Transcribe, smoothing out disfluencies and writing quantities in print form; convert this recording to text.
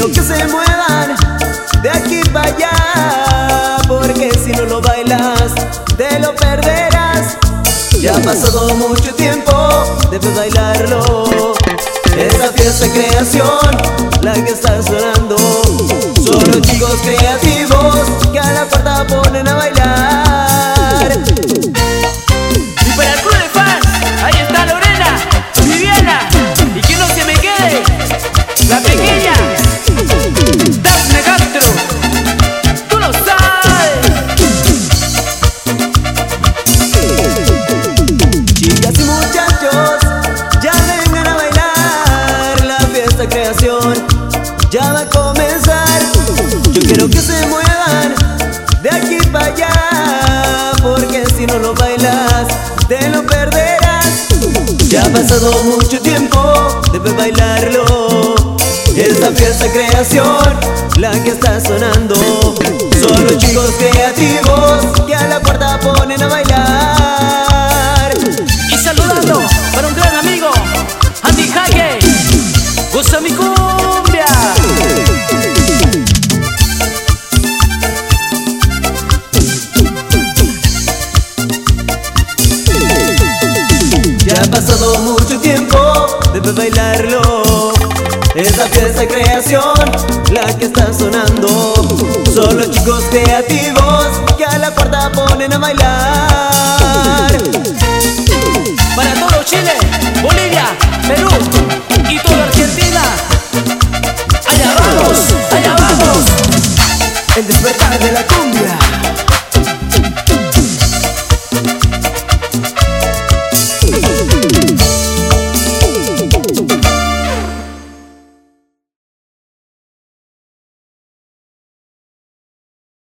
quiero que se muevan de aquí para allá, porque si no lo bailas te lo perderás. Ya ha pasado mucho tiempo, debes bailarlo. Esa fiesta creación, la que está sonando, son los chicos creativos que a la puerta ponen a bailar. Y para el club de fans, ahí está Lorena, Viviana, y que no se me quede la pequeña Dafne Castro. Tú lo sabes. Chicas y muchachos, ya vengan a bailar. La fiesta creación ya va a comenzar. Yo quiero que se muevan de aquí para allá, porque si no lo bailas te lo perderás. Ya ha pasado mucho tiempo, debes bailarlo. Esta fiesta creación, la que está sonando, son los chicos creativos que a la puerta ponen a bailar. Y saludando para un gran amigo, Andy Jaque, goza mi cumbia. Ya ha pasado mucho tiempo, debes bailarlo. Esa fiesta creación, la que está sonando, son los chicos creativos que a la puerta ponen a bailar. Para todo Chile, Bolivia, Perú y toda Argentina. Allá vamos, allá vamos. El despertar de la cumbia.